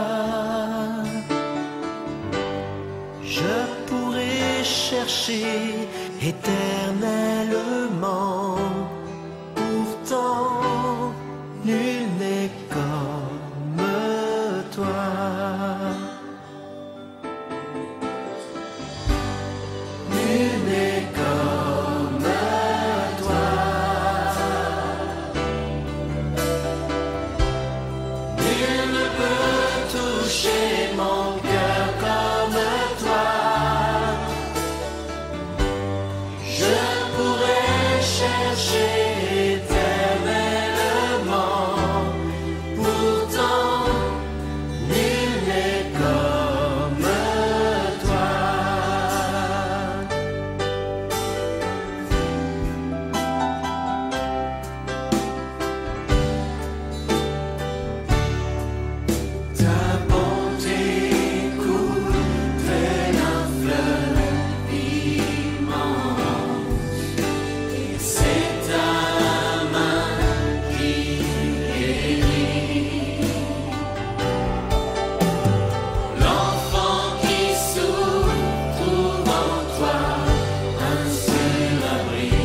Je pourrais chercher éternellement, pourtant nul n'est comme toi. Nul n'est comme toi. Nul ne peut toucher mon cœur comme toi. Je pourrais chercher éternellement, pourtant nul n'est comme toi. Ta bonté coule tel un fleuve immense, et c'est ta main qui guérit. L'enfant qui souffre trouve en toi un seul abri.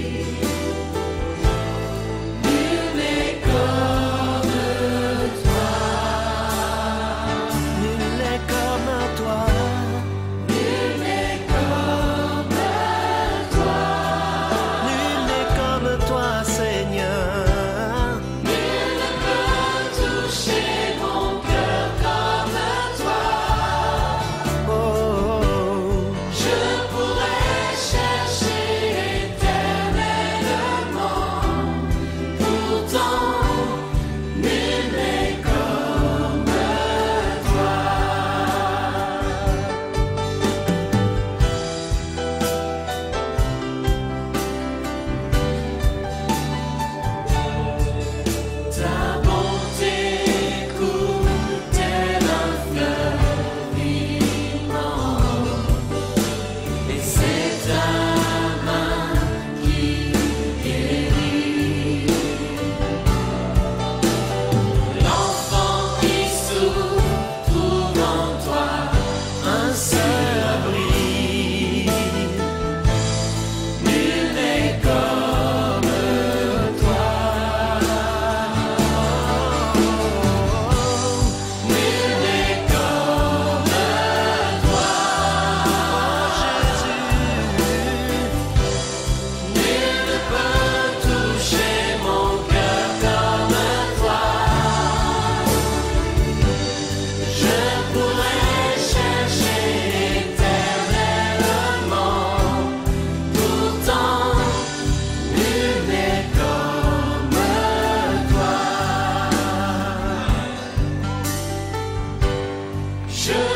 Nul n'est comme toi. Nul n'est comme toi. Nul n'est comme toi. Nul n'est comme toi, Seigneur. Nul ne peut toucher mon cœur comme toi. Je pourrais chercher éternellement, pourtant nul n'est comme toi. Ta bonté coule tel un fleuve immense, et c'est ta main qui guérit. L'enfant qui souffre trouve en toi un seul abri. Nul n'est comme toi. Nul n'est comme toi, Jésus. Nul ne peut toucher mon cœur comme toi. Je pourrais chercher éternellement, pourtant nul n'est comme toi. Je